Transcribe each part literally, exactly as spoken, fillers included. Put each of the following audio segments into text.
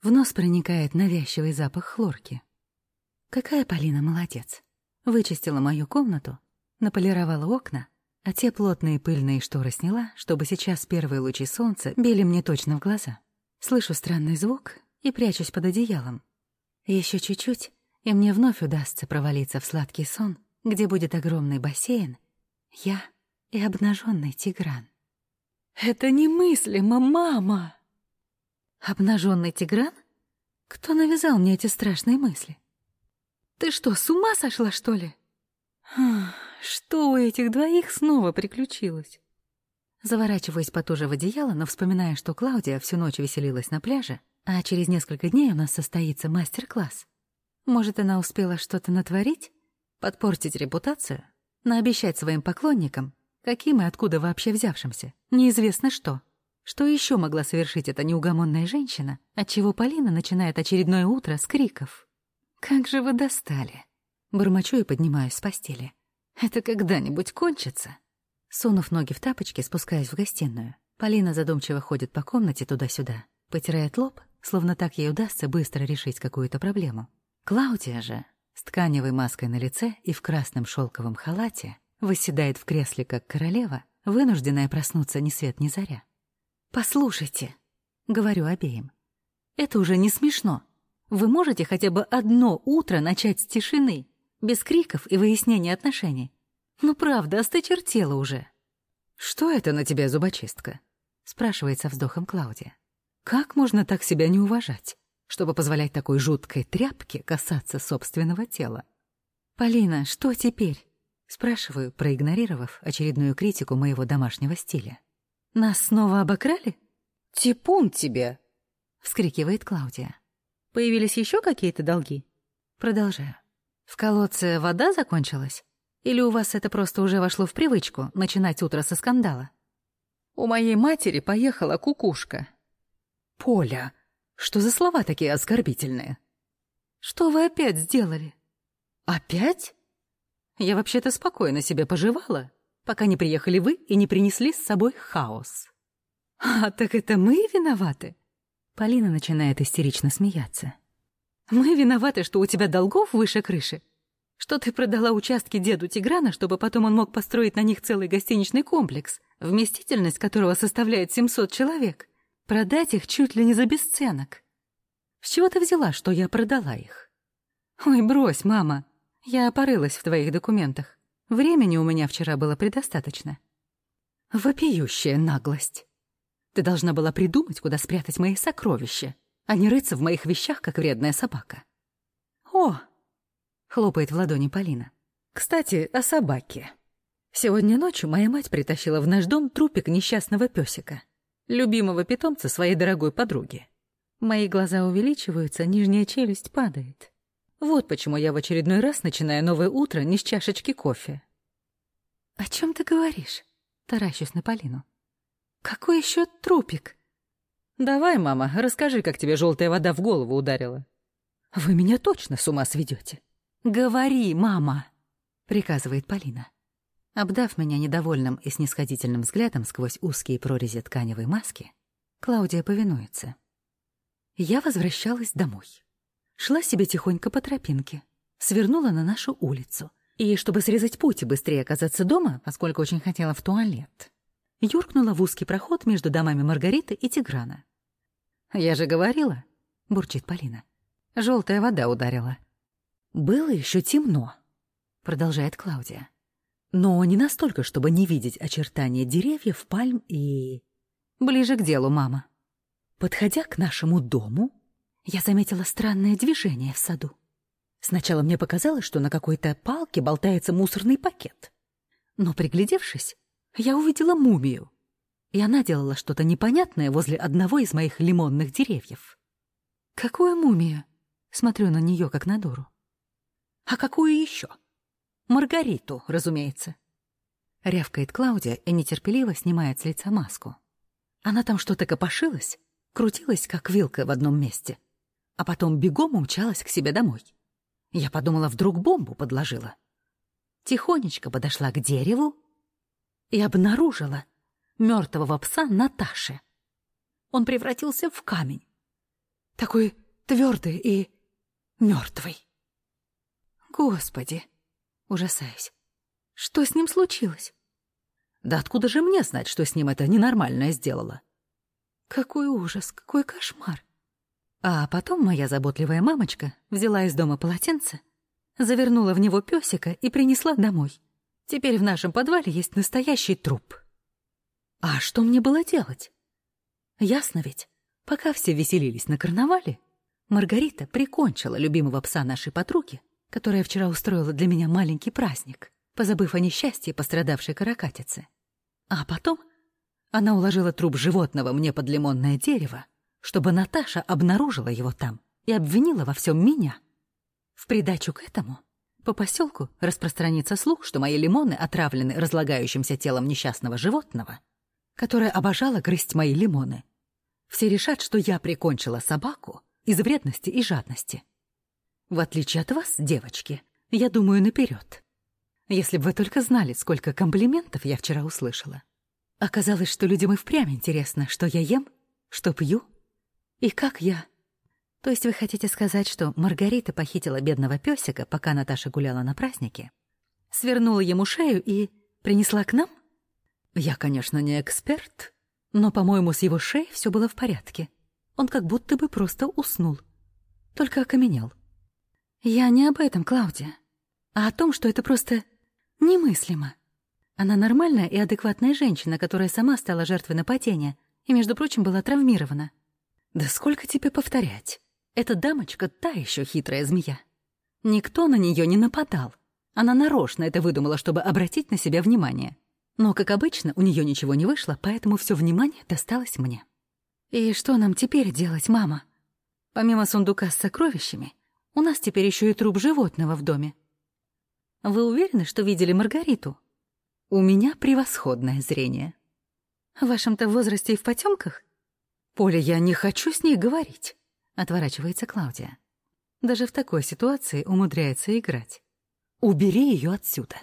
В нос проникает навязчивый запах хлорки. Какая Полина молодец. Вычистила мою комнату, наполировала окна, а те плотные пыльные шторы сняла, чтобы сейчас первые лучи солнца били мне точно в глаза. Слышу странный звук и прячусь под одеялом. Еще чуть-чуть, и мне вновь удастся провалиться в сладкий сон, где будет огромный бассейн, я и обнаженный Тигран. Это немыслимо, мама! Обнаженный Тигран? Кто навязал мне эти страшные мысли? Ты что, с ума сошла, что ли? Что у этих двоих снова приключилось? Заворачиваюсь потуже в одеяло, но вспоминая, что Клаудия всю ночь веселилась на пляже, а через несколько дней у нас состоится мастер-класс. Может, она успела что-то натворить? Подпортить репутацию? Наобещать своим поклонникам? Каким и откуда вообще взявшимся? Неизвестно что. Что еще могла совершить эта неугомонная женщина, отчего Полина начинает очередное утро с криков? «Как же вы достали!» Бормочу и поднимаюсь с постели. «Это когда-нибудь кончится?» Сунув ноги в тапочки, спускаюсь в гостиную. Полина задумчиво ходит по комнате туда-сюда, потирает лоб, словно так ей удастся быстро решить какую-то проблему. Клаудия же, с тканевой маской на лице и в красном шелковом халате, восседает в кресле как королева, вынужденная проснуться ни свет ни заря. «Послушайте», — говорю обеим, — «это уже не смешно. Вы можете хотя бы одно утро начать с тишины, без криков и выяснения отношений? Ну правда, осточертела уже». «Что это на тебя, зубочистка?» — спрашивает со вздохом Клаудия. «Как можно так себя не уважать, чтобы позволять такой жуткой тряпке касаться собственного тела?» «Полина, что теперь?» — спрашиваю, проигнорировав очередную критику моего домашнего стиля. «Нас снова обокрали?» «Типун тебе!» — вскрикивает Клаудия. «Появились еще какие-то долги?» Продолжаю. «В колодце вода закончилась? Или у вас это просто уже вошло в привычку начинать утро со скандала?» «У моей матери поехала кукушка». «Поля, что за слова такие оскорбительные?» «Что вы опять сделали?» «Опять? Я вообще-то спокойно себе поживала, пока не приехали вы и не принесли с собой хаос». «А, так это мы виноваты?» Полина начинает истерично смеяться. «Мы виноваты, что у тебя долгов выше крыши? Что ты продала участки деду Тиграна, чтобы потом он мог построить на них целый гостиничный комплекс, вместительность которого составляет семьсот человек? Продать их чуть ли не за бесценок? С чего ты взяла, что я продала их?» «Ой, брось, мама, я порылась в твоих документах. Времени у меня вчера было предостаточно». «Вопиющая наглость. Ты должна была придумать, куда спрятать мои сокровища, а не рыться в моих вещах, как вредная собака». «О!» — хлопает в ладони Полина. «Кстати, о собаке. Сегодня ночью моя мать притащила в наш дом трупик несчастного песика, любимого питомца своей дорогой подруги. Мои глаза увеличиваются, нижняя челюсть падает. Вот почему я в очередной раз начинаю новое утро не с чашечки кофе». «О чем ты говоришь?» — таращусь на Полину. «Какой еще трупик?» «Давай, мама, расскажи, как тебе желтая вода в голову ударила». «Вы меня точно с ума сведете?» «Говори, мама!» — приказывает Полина. Обдав меня недовольным и снисходительным взглядом сквозь узкие прорези тканевой маски, Клаудия повинуется. Я возвращалась домой. Шла себе тихонько по тропинке, свернула на нашу улицу. И, чтобы срезать путь и быстрее оказаться дома, поскольку очень хотела в туалет, юркнула в узкий проход между домами Маргариты и Тиграна. «Я же говорила», — бурчит Полина, — «желтая вода ударила». «Было еще темно», — продолжает Клаудия. «Но не настолько, чтобы не видеть очертания деревьев, пальм и...» «Ближе к делу, мама». Подходя к нашему дому, я заметила странное движение в саду. Сначала мне показалось, что на какой-то палке болтается мусорный пакет. Но, приглядевшись, я увидела мумию, и она делала что-то непонятное возле одного из моих лимонных деревьев. «Какую мумию?» Смотрю на нее, как на дуру. «А какую еще?» «Маргариту, разумеется». Рявкает Клаудия и нетерпеливо снимает с лица маску. Она там что-то копошилась, крутилась, как вилка в одном месте, а потом бегом умчалась к себе домой. Я подумала, вдруг бомбу подложила. Тихонечко подошла к дереву и обнаружила мертвого пса Наташи. Он превратился в камень. Такой твердый и мертвый. Господи, ужасаюсь. Что с ним случилось? Да откуда же мне знать, что с ним это ненормальное сделала? Какой ужас, какой кошмар. А потом моя заботливая мамочка взяла из дома полотенце, завернула в него пёсика и принесла домой. Теперь в нашем подвале есть настоящий труп. А что мне было делать? Ясно ведь, пока все веселились на карнавале, Маргарита прикончила любимого пса нашей подруги, которая вчера устроила для меня маленький праздник, позабыв о несчастье пострадавшей каракатицы. А потом она уложила труп животного мне под лимонное дерево, чтобы Наташа обнаружила его там и обвинила во всем меня. В придачу к этому по поселку распространится слух, что мои лимоны отравлены разлагающимся телом несчастного животного, которое обожало грызть мои лимоны. Все решат, что я прикончила собаку из вредности и жадности. В отличие от вас, девочки, я думаю наперед. Если бы вы только знали, сколько комплиментов я вчера услышала. Оказалось, что людям и впрямь интересно, что я ем, что пью и как я. То есть вы хотите сказать, что Маргарита похитила бедного пёсика, пока Наташа гуляла на празднике, свернула ему шею и принесла к нам? Я, конечно, не эксперт, но, по-моему, с его шеей все было в порядке. Он как будто бы просто уснул, только окаменел. Я не об этом, Клаудия, а о том, что это просто немыслимо. Она нормальная и адекватная женщина, которая сама стала жертвой нападения и, между прочим, была травмирована. Да сколько тебе повторять? Эта дамочка та еще хитрая змея. Никто на нее не нападал. Она нарочно это выдумала, чтобы обратить на себя внимание. Но, как обычно, у нее ничего не вышло, поэтому все внимание досталось мне. И что нам теперь делать, мама? Помимо сундука с сокровищами, у нас теперь еще и труп животного в доме. Вы уверены, что видели Маргариту? У меня превосходное зрение. В вашем-то возрасте и в потемках? Поля, я не хочу с ней говорить. Отворачивается Клаудия. Даже в такой ситуации умудряется играть. Убери ее отсюда.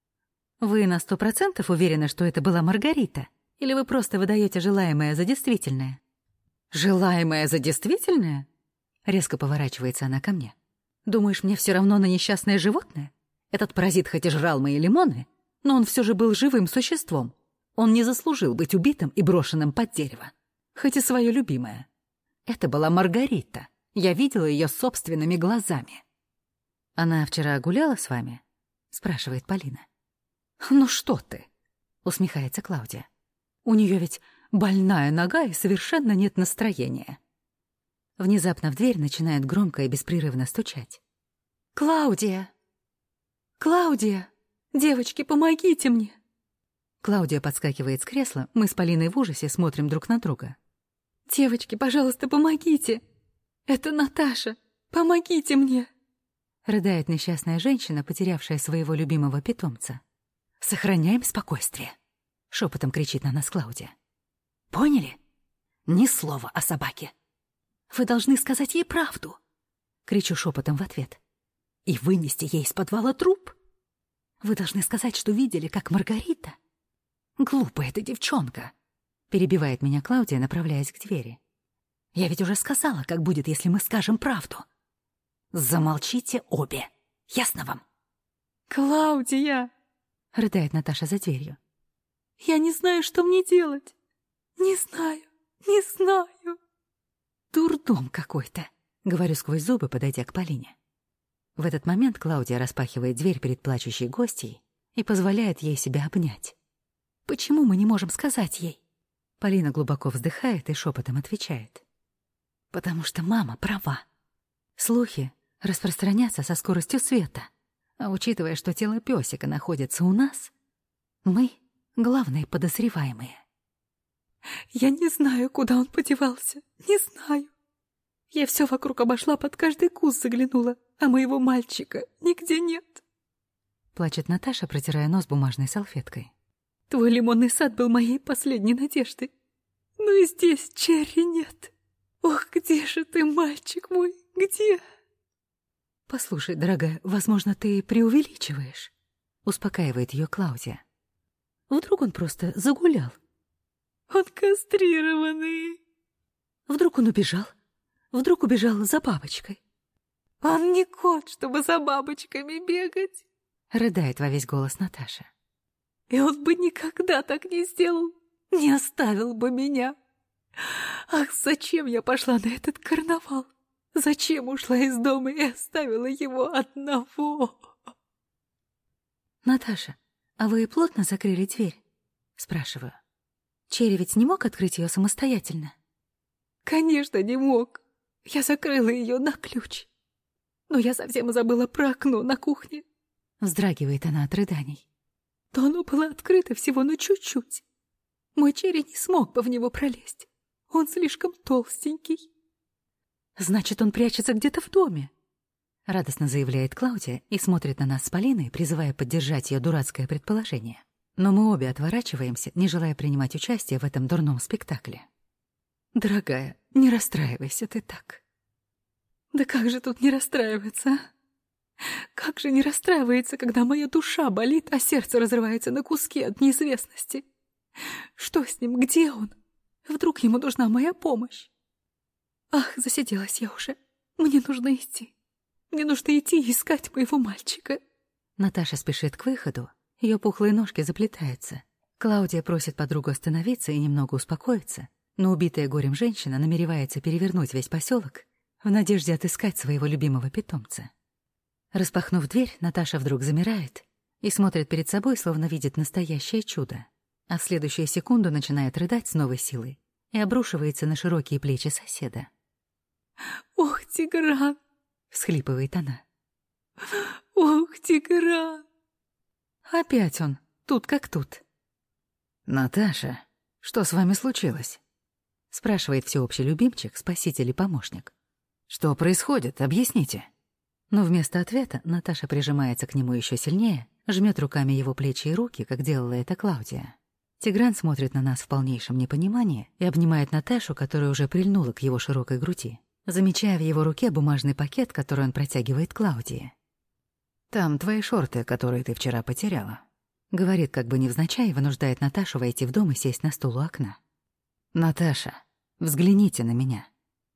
Вы на сто процентов уверены, что это была Маргарита? Или вы просто выдаете желаемое за действительное? Желаемое за действительное? Резко поворачивается она ко мне. Думаешь, мне все равно на несчастное животное? Этот паразит хоть и жрал мои лимоны, но он все же был живым существом. Он не заслужил быть убитым и брошенным под дерево. Хоть и свое любимое. Это была Маргарита. Я видела ее собственными глазами. «Она вчера гуляла с вами?» — спрашивает Полина. «Ну что ты?» — усмехается Клаудия. «У нее ведь больная нога и совершенно нет настроения». Внезапно в дверь начинает громко и беспрерывно стучать. «Клаудия! Клаудия! Девочки, помогите мне!» Клаудия подскакивает с кресла, мы с Полиной в ужасе смотрим друг на друга. «Девочки, пожалуйста, помогите! Это Наташа! Помогите мне!» Рыдает несчастная женщина, потерявшая своего любимого питомца. «Сохраняем спокойствие!» — шепотом кричит на нас Клаудия. «Поняли? Ни слова о собаке!» «Вы должны сказать ей правду!» — кричу шепотом в ответ. «И вынести ей из подвала труп! Вы должны сказать, что видели, как Маргарита...» «Глупая эта девчонка!» — перебивает меня Клаудия, направляясь к двери. «Я ведь уже сказала, как будет, если мы скажем правду. Замолчите обе. Ясно вам?» «Клаудия!» — рыдает Наташа за дверью. «Я не знаю, что мне делать. Не знаю, не знаю». «Дурдом какой-то», — говорю сквозь зубы, подойдя к Полине. В этот момент Клаудия распахивает дверь перед плачущей гостьей и позволяет ей себя обнять. «Почему мы не можем сказать ей?» Полина глубоко вздыхает и шепотом отвечает. «Потому что мама права. Слухи распространятся со скоростью света, а учитывая, что тело пёсика находится у нас, мы — главные подозреваемые». «Я не знаю, куда он подевался, не знаю. Я все вокруг обошла, под каждый куст заглянула, а моего мальчика нигде нет». Плачет Наташа, протирая нос бумажной салфеткой. «Твой лимонный сад был моей последней надеждой. Но и здесь Черри нет. Ох, где же ты, мальчик мой, где?» «Послушай, дорогая, возможно, ты преувеличиваешь», — успокаивает ее Клаудия. «Вдруг он просто загулял?» «Он кастрированный». «Вдруг он убежал? Вдруг убежал за бабочкой. «Он не кот, чтобы за бабочками бегать!» — рыдает во весь голос Наташа. «И он бы никогда так не сделал, не оставил бы меня. Ах, зачем я пошла на этот карнавал? Зачем ушла из дома и оставила его одного?» «Наташа, а вы плотно закрыли дверь?» — спрашиваю. «Черри ведь не мог открыть ее самостоятельно?» «Конечно, не мог. Я закрыла ее на ключ. Но я совсем забыла про окно на кухне». Вздрагивает она от рыданий. «То оно было открыто всего на чуть-чуть. Мой Черри не смог бы в него пролезть. Он слишком толстенький». «Значит, он прячется где-то в доме», — радостно заявляет Клаудия и смотрит на нас с Полиной, призывая поддержать ее дурацкое предположение. Но мы обе отворачиваемся, не желая принимать участие в этом дурном спектакле. «Дорогая, не расстраивайся ты так». «Да как же тут не расстраиваться, а? Как же не расстраивается, когда моя душа болит, а сердце разрывается на куски от неизвестности? Что с ним? Где он? Вдруг ему нужна моя помощь? Ах, засиделась я уже. Мне нужно идти. Мне нужно идти и искать моего мальчика». Наташа спешит к выходу. Ее пухлые ножки заплетаются. Клаудия просит подругу остановиться и немного успокоиться, но убитая горем женщина намеревается перевернуть весь поселок в надежде отыскать своего любимого питомца. Распахнув дверь, Наташа вдруг замирает и смотрит перед собой, словно видит настоящее чудо, а в следующую секунду начинает рыдать с новой силой и обрушивается на широкие плечи соседа. «Ох, Тигран!» — всхлипывает она. «Ох, Тигран!» Опять он, тут как тут. «Наташа, что с вами случилось?» — спрашивает всеобщий любимчик, спаситель и помощник. «Что происходит? Объясните». Но вместо ответа Наташа прижимается к нему еще сильнее, жмет руками его плечи и руки, как делала это Клаудия. Тигран смотрит на нас в полнейшем непонимании и обнимает Наташу, которая уже прильнула к его широкой груди, замечая в его руке бумажный пакет, который он протягивает Клаудии. «Там твои шорты, которые ты вчера потеряла», — говорит, как бы невзначай, и вынуждает Наташу войти в дом и сесть на стул у окна. «Наташа, взгляните на меня».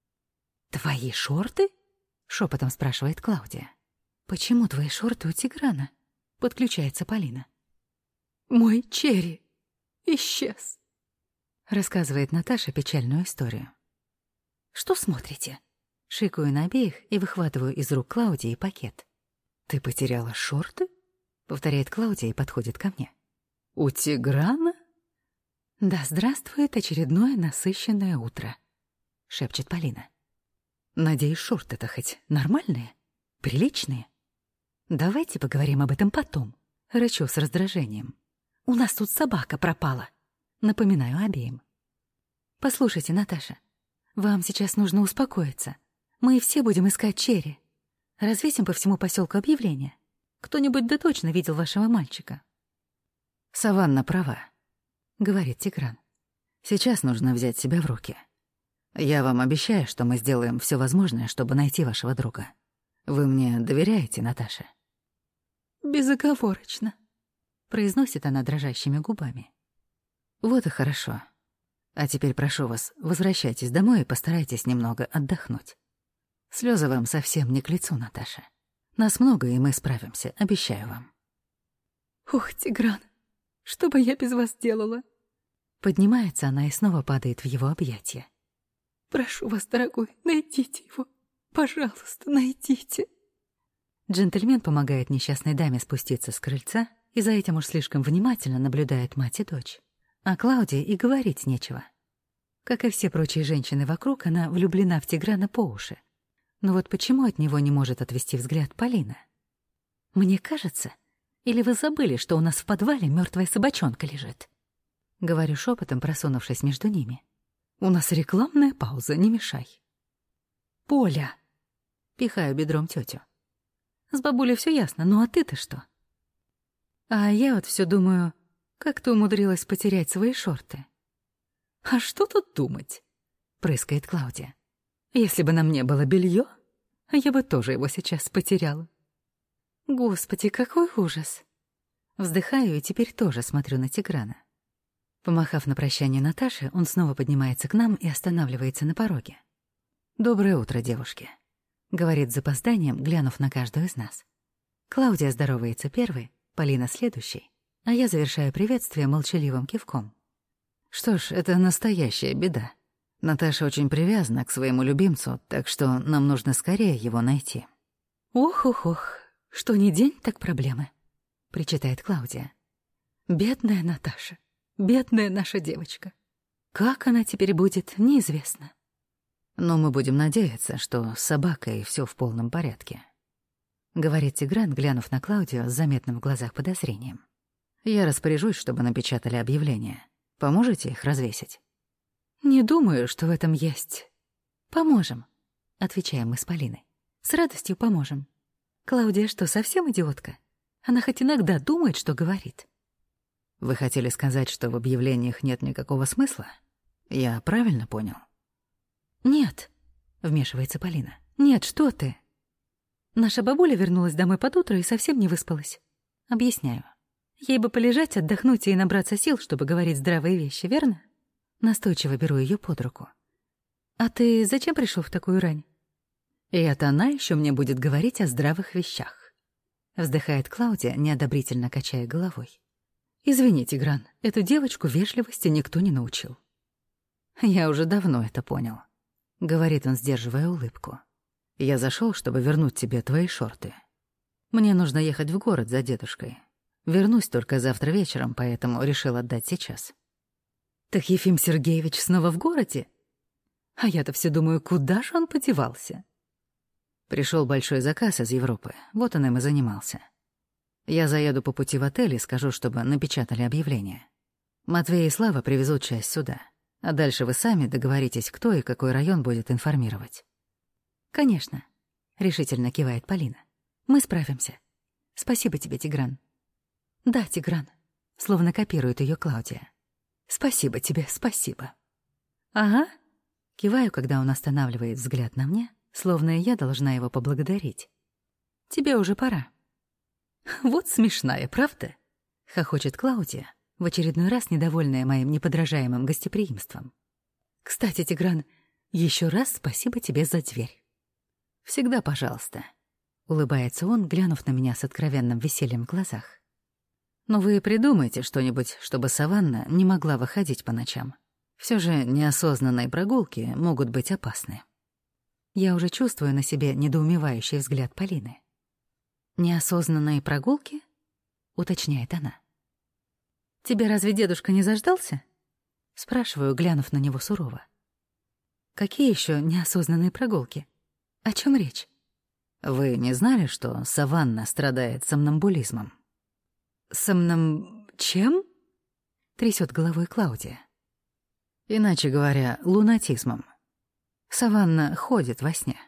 «Твои шорты?» — шепотом спрашивает Клаудия. «Почему твои шорты у Тиграна?» — подключается Полина. «Мой Черри исчез», — рассказывает Наташа печальную историю. «Что смотрите?» — шикаю на обеих и выхватываю из рук Клаудии пакет. «Ты потеряла шорты?» — повторяет Клаудия и подходит ко мне. «У Тиграна?» «Да здравствует очередное насыщенное утро», — шепчет Полина. «Надеюсь, шорты-то хоть нормальные? Приличные? Давайте поговорим об этом потом», — рычу с раздражением. «У нас тут собака пропала», — напоминаю обеим. «Послушайте, Наташа, вам сейчас нужно успокоиться. Мы все будем искать Черри. Развесим по всему поселку объявление. Кто-нибудь да точно видел вашего мальчика». «Саванна права», — говорит Тигран. «Сейчас нужно взять себя в руки. Я вам обещаю, что мы сделаем все возможное, чтобы найти вашего друга. Вы мне доверяете, Наташа?» «Безоговорочно», — произносит она дрожащими губами. «Вот и хорошо. А теперь прошу вас, возвращайтесь домой и постарайтесь немного отдохнуть. Слезы вам совсем не к лицу, Наташа. Нас много, и мы справимся, обещаю вам». «Ух, Тигран, что бы я без вас делала?» Поднимается она и снова падает в его объятия. «Прошу вас, дорогой, найдите его. Пожалуйста, найдите». Джентльмен помогает несчастной даме спуститься с крыльца, и за этим уж слишком внимательно наблюдает мать и дочь. А Клаудии и говорить нечего. Как и все прочие женщины вокруг, она влюблена в Тиграна по уши. Но вот почему от него не может отвести взгляд Полина? «Мне кажется, или вы забыли, что у нас в подвале мертвая собачонка лежит?» Говорю шепотом, просунувшись между ними. «У нас рекламная пауза, не мешай». «Поля!» — пихаю бедром тетю. «С бабулей все ясно, ну а ты-то что?» А я вот все думаю, как ты умудрилась потерять свои шорты. «А что тут думать?» — прыскает Клаудия. «Если бы на мне было белье, я бы тоже его сейчас потеряла». «Господи, какой ужас!» Вздыхаю и теперь тоже смотрю на Тиграна. Помахав на прощание Наташе, он снова поднимается к нам и останавливается на пороге. «Доброе утро, девушки», — говорит с запозданием, глянув на каждую из нас. Клаудия здоровается первой, Полина следующей, а я завершаю приветствие молчаливым кивком. Что ж, это настоящая беда. Наташа очень привязана к своему любимцу, так что нам нужно скорее его найти. «Ох-ох-ох, что ни день, так проблемы», — причитает Клаудия. «Бедная Наташа, бедная наша девочка. Как она теперь будет, неизвестно». Но мы будем надеяться, что с собакой всё в полном порядке, — говорит Тигран, глянув на Клаудию с заметным в глазах подозрением. Я распоряжусь, чтобы напечатали объявление. Поможете их развесить? «Не думаю, что в этом есть. Поможем», — отвечаем мы с Полиной. «С радостью поможем. Клаудия что, совсем идиотка? Она хоть иногда думает, что говорит». Вы хотели сказать, что в объявлениях нет никакого смысла? Я правильно понял? «Нет», — вмешивается Полина. «Нет, что ты? Наша бабуля вернулась домой под утро и совсем не выспалась. Объясняю. Ей бы полежать, отдохнуть и набраться сил, чтобы говорить здравые вещи, верно?» Настойчиво беру ее под руку. «А ты зачем пришел в такую рань?» «И это она еще мне будет говорить о здравых вещах», — вздыхает Клаудия, неодобрительно качая головой. «Извините, Гран, эту девочку вежливости никто не научил». «Я уже давно это понял», — говорит он, сдерживая улыбку. «Я зашел, чтобы вернуть тебе твои шорты. Мне нужно ехать в город за дедушкой. Вернусь только завтра вечером, поэтому решил отдать сейчас». «Так Ефим Сергеевич снова в городе? А я-то все думаю, куда же он подевался?» Пришел большой заказ из Европы, вот он им и занимался. Я заеду по пути в отель и скажу, чтобы напечатали объявление. Матвей и Слава привезут часть сюда, а дальше вы сами договоритесь, кто и какой район будет информировать. «Конечно», — решительно кивает Полина. «Мы справимся. Спасибо тебе, Тигран». «Да, Тигран», — словно копирует ее Клаудия. «Спасибо тебе, спасибо». «Ага», — киваю, когда он останавливает взгляд на мне, словно и я должна его поблагодарить. «Тебе уже пора». «Вот смешная, правда?» — хохочет Клаудия, в очередной раз недовольная моим неподражаемым гостеприимством. «Кстати, Тигран, еще раз спасибо тебе за дверь». «Всегда пожалуйста», — улыбается он, глянув на меня с откровенным весельем в глазах. «Но вы придумайте что-нибудь, чтобы Саванна не могла выходить по ночам. Все же неосознанные прогулки могут быть опасны». Я уже чувствую на себе недоумевающий взгляд Полины. «Неосознанные прогулки?» — уточняет она. «Тебе разве дедушка не заждался?» — спрашиваю, глянув на него сурово. «Какие еще неосознанные прогулки? О чем речь?» «Вы не знали, что Саванна страдает сомнамбулизмом?» «Сомнам... чем?» — трясет головой Клаудия. «Иначе говоря, лунатизмом. Саванна ходит во сне».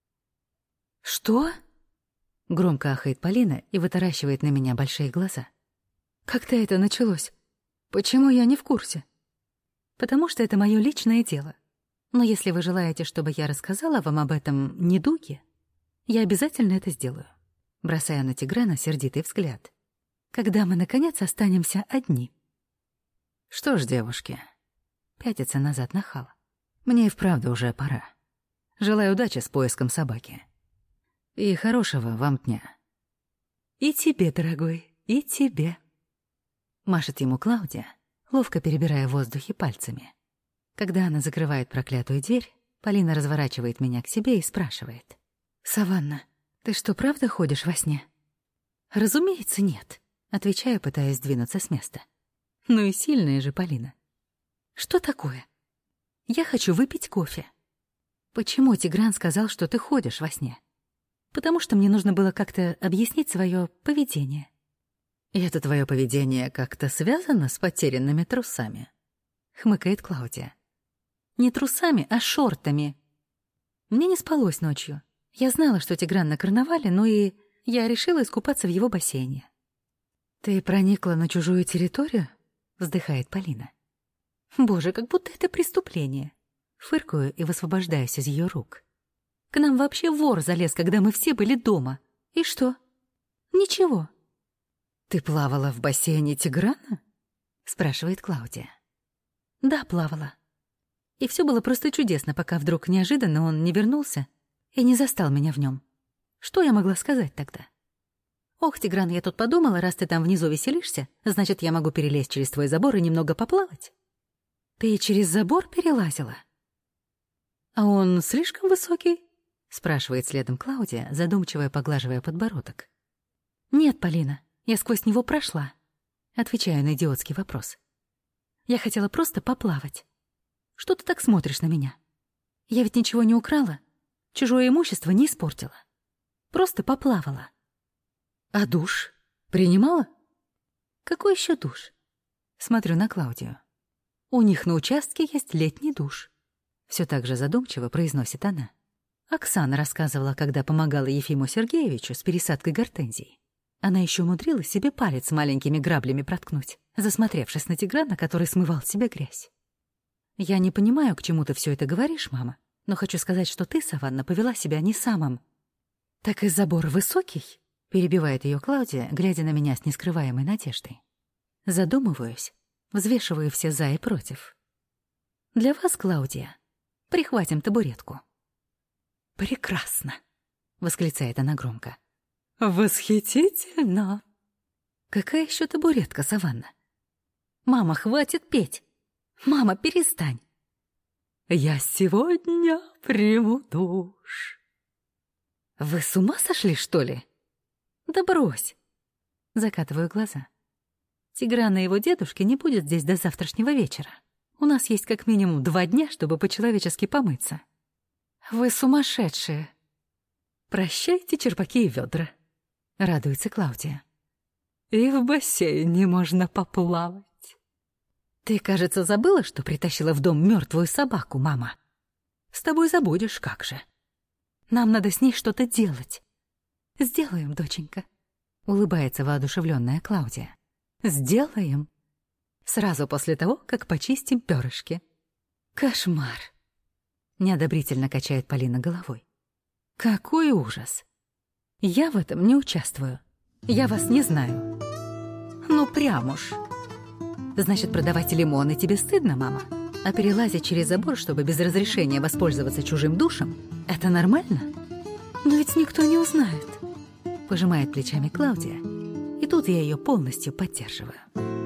«Что?» — громко ахает Полина и вытаращивает на меня большие глаза. «Когда это началось? Почему я не в курсе?» «Потому что это мое личное дело. Но если вы желаете, чтобы я рассказала вам об этом недуге, я обязательно это сделаю», бросая на Тиграна сердитый взгляд. «Когда мы, наконец, останемся одни». «Что ж, девушки», — пятится назад нахала. «Мне и вправду уже пора. Желаю удачи с поиском собаки. И хорошего вам дня». «И тебе, дорогой, и тебе», — машет ему Клаудия, ловко перебирая в воздухе пальцами. Когда она закрывает проклятую дверь, Полина разворачивает меня к себе и спрашивает. «Саванна, ты что, правда ходишь во сне?» «Разумеется, нет», — отвечаю, пытаясь сдвинуться с места. «Ну и сильная же Полина». «Что такое?» «Я хочу выпить кофе». «Почему Тигран сказал, что ты ходишь во сне?» «Потому что мне нужно было как-то объяснить свое поведение». «И это твое поведение как-то связано с потерянными трусами?» — хмыкает Клаудия. «Не трусами, а шортами. Мне не спалось ночью. Я знала, что Тигран на карнавале, ну и я решила искупаться в его бассейне». «Ты проникла на чужую территорию?» — вздыхает Полина. «Боже, как будто это преступление». Фыркаю и высвобождаюсь из ее рук. «К нам вообще вор залез, когда мы все были дома. И что?» «Ничего». «Ты плавала в бассейне Тиграна?» — спрашивает Клаудия. «Да, плавала». И все было просто чудесно, пока вдруг неожиданно он не вернулся и не застал меня в нем. Что я могла сказать тогда? «Ох, Тигран, я тут подумала, раз ты там внизу веселишься, значит, я могу перелезть через твой забор и немного поплавать». «Ты через забор перелазила?» «А он слишком высокий?» — спрашивает следом Клаудия, задумчиво поглаживая подбородок. «Нет, Полина, я сквозь него прошла», — отвечаю на идиотский вопрос. «Я хотела просто поплавать. Что ты так смотришь на меня? Я ведь ничего не украла, чужое имущество не испортила. Просто поплавала». «А душ? Принимала?» «Какой еще душ?» Смотрю на Клаудию. «У них на участке есть летний душ». Все так же задумчиво произносит она. Оксана рассказывала, когда помогала Ефиму Сергеевичу с пересадкой гортензий. Она еще умудрилась себе палец маленькими граблями проткнуть, засмотревшись на Тиграна, который смывал с себя грязь. «Я не понимаю, к чему ты все это говоришь, мама, но хочу сказать, что ты, Саванна, повела себя не самым». «Так и забор высокий?» — перебивает ее Клаудия, глядя на меня с нескрываемой надеждой. Задумываюсь, взвешиваю все «за» и «против». «Для вас, Клаудия, прихватим табуретку». «Прекрасно!» — восклицает она громко. «Восхитительно!» «Какая еще табуретка, Саванна?» «Мама, хватит петь! Мама, перестань!» «Я сегодня приму душ». «Вы с ума сошли, что ли?» «Да брось!» Закатываю глаза. Тиграна и его дедушки не будет здесь до завтрашнего вечера. У нас есть как минимум два дня, чтобы по-человечески помыться. «Вы сумасшедшие!» «Прощайте, черпаки и ведра», — радуется Клаудия. «И в бассейне можно поплавать». «Ты, кажется, забыла, что притащила в дом мертвую собаку, мама?» «С тобой забудешь, как же. Нам надо с ней что-то делать». «Сделаем, доченька», — улыбается воодушевленная Клаудия. «Сделаем. Сразу после того, как почистим перышки». «Кошмар!» — неодобрительно качает Полина головой. «Какой ужас! Я в этом не участвую. Я вас не знаю». «Ну, прям уж. Значит, продавать лимоны тебе стыдно, мама? А перелазить через забор, чтобы без разрешения воспользоваться чужим душем, это нормально? Но ведь никто не узнает», — пожимает плечами Клаудия. И тут я ее полностью поддерживаю.